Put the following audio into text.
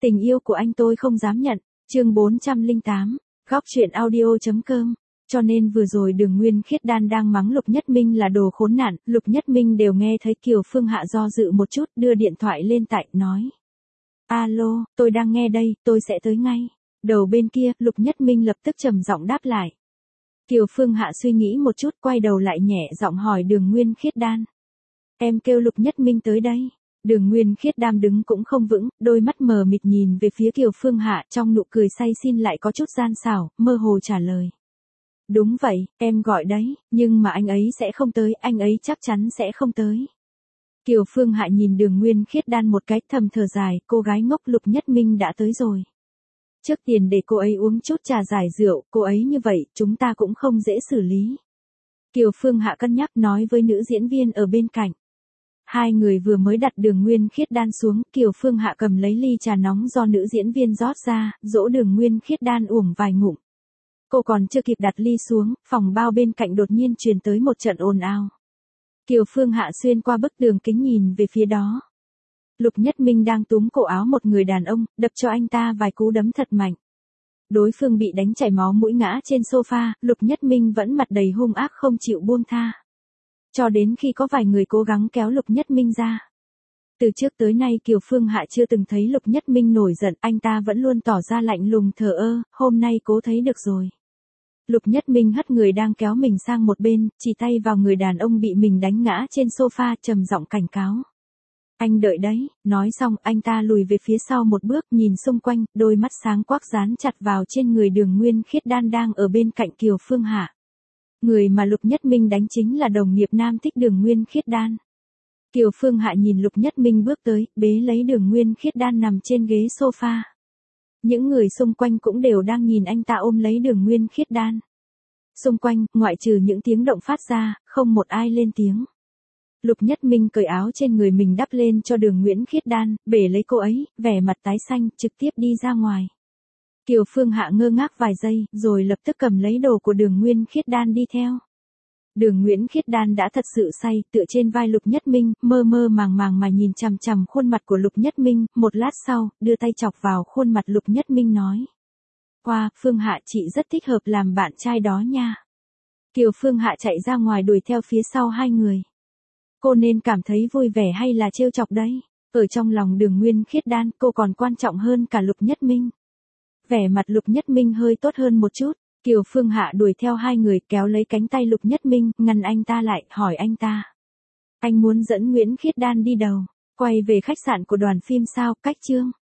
Tình yêu của anh tôi không dám nhận. Chương 408. Góc truyện audio.com. Cho nên vừa rồi Đường Nguyên Khiết Đan đang mắng Lục Nhất Minh là đồ khốn nạn, Lục Nhất Minh đều nghe thấy. Kiều Phương Hạ do dự một chút, đưa điện thoại lên tại, nói. Alo, tôi đang nghe đây, tôi sẽ tới ngay. Đầu bên kia, Lục Nhất Minh lập tức trầm giọng đáp lại. Kiều Phương Hạ suy nghĩ một chút, quay đầu lại nhẹ giọng hỏi Đường Nguyên Khiết Đan. Em kêu Lục Nhất Minh tới đây. Đường Nguyên Khiết Đan đứng cũng không vững, đôi mắt mờ mịt nhìn về phía Kiều Phương Hạ, trong nụ cười say xin lại có chút gian xảo, mơ hồ trả lời. Đúng vậy, em gọi đấy, nhưng mà anh ấy sẽ không tới, anh ấy chắc chắn sẽ không tới. Kiều Phương Hạ nhìn Đường Nguyên Khiết Đan một cái, thầm thở dài, cô gái ngốc Lục Nhất Minh đã tới rồi. Trước tiền để cô ấy uống chút trà giải rượu, cô ấy như vậy, chúng ta cũng không dễ xử lý. Kiều Phương Hạ cân nhắc nói với nữ diễn viên ở bên cạnh. Hai người vừa mới đặt Đường Nguyên Khiết Đan xuống, Kiều Phương Hạ cầm lấy ly trà nóng do nữ diễn viên rót ra, dỗ Đường Nguyên Khiết Đan uống vài ngụm. Cô còn chưa kịp đặt ly xuống, phòng bao bên cạnh đột nhiên truyền tới một trận ồn ào. Kiều Phương Hạ xuyên qua bức tường kính nhìn về phía đó. Lục Nhất Minh đang túm cổ áo một người đàn ông, đập cho anh ta vài cú đấm thật mạnh. Đối phương bị đánh chảy máu mũi ngã trên sofa, Lục Nhất Minh vẫn mặt đầy hung ác không chịu buông tha. Cho đến khi có vài người cố gắng kéo Lục Nhất Minh ra. Từ trước tới nay Kiều Phương Hạ chưa từng thấy Lục Nhất Minh nổi giận, anh ta vẫn luôn tỏ ra lạnh lùng thờ ơ, hôm nay cố thấy được rồi. Lục Nhất Minh hất người đang kéo mình sang một bên, chỉ tay vào người đàn ông bị mình đánh ngã trên sofa, trầm giọng cảnh cáo. Anh đợi đấy, nói xong anh ta lùi về phía sau một bước, nhìn xung quanh, đôi mắt sáng quắc dán chặt vào trên người Đường Nguyên Khiết Đan đang ở bên cạnh Kiều Phương Hạ. Người mà Lục Nhất Minh đánh chính là đồng nghiệp nam thích Đường Nguyên Khiết Đan. Kiều Phương Hạ nhìn Lục Nhất Minh bước tới, bế lấy Đường Nguyên Khiết Đan nằm trên ghế sofa. Những người xung quanh cũng đều đang nhìn anh ta ôm lấy Đường Nguyên Khiết Đan. Xung quanh, ngoại trừ những tiếng động phát ra, không một ai lên tiếng. Lục Nhất Minh cởi áo trên người mình đắp lên cho Đường Nguyễn Khiết Đan, bể lấy cô ấy, vẻ mặt tái xanh, trực tiếp đi ra ngoài. Kiều Phương Hạ ngơ ngác vài giây, rồi lập tức cầm lấy đồ của Đường Nguyên Khiết Đan đi theo. Đường Nguyễn Khiết Đan đã thật sự say, tựa trên vai Lục Nhất Minh, mơ mơ màng màng mà nhìn chằm chằm khuôn mặt của Lục Nhất Minh, một lát sau, đưa tay chọc vào khuôn mặt Lục Nhất Minh nói. Wow, Phương Hạ chị rất thích hợp làm bạn trai đó nha. Kiều Phương Hạ chạy ra ngoài đuổi theo phía sau hai người. Cô nên cảm thấy vui vẻ hay là trêu chọc đấy? Ở trong lòng Đường Nguyên Khiết Đan, cô còn quan trọng hơn cả Lục Nhất Minh. Vẻ mặt Lục Nhất Minh hơi tốt hơn một chút. Kiều Phương Hạ đuổi theo hai người, kéo lấy cánh tay Lục Nhất Minh, ngăn anh ta lại, hỏi anh ta. Anh muốn dẫn Nguyễn Khiết Đan đi đâu? Quay về khách sạn của đoàn phim sao? Cách chương.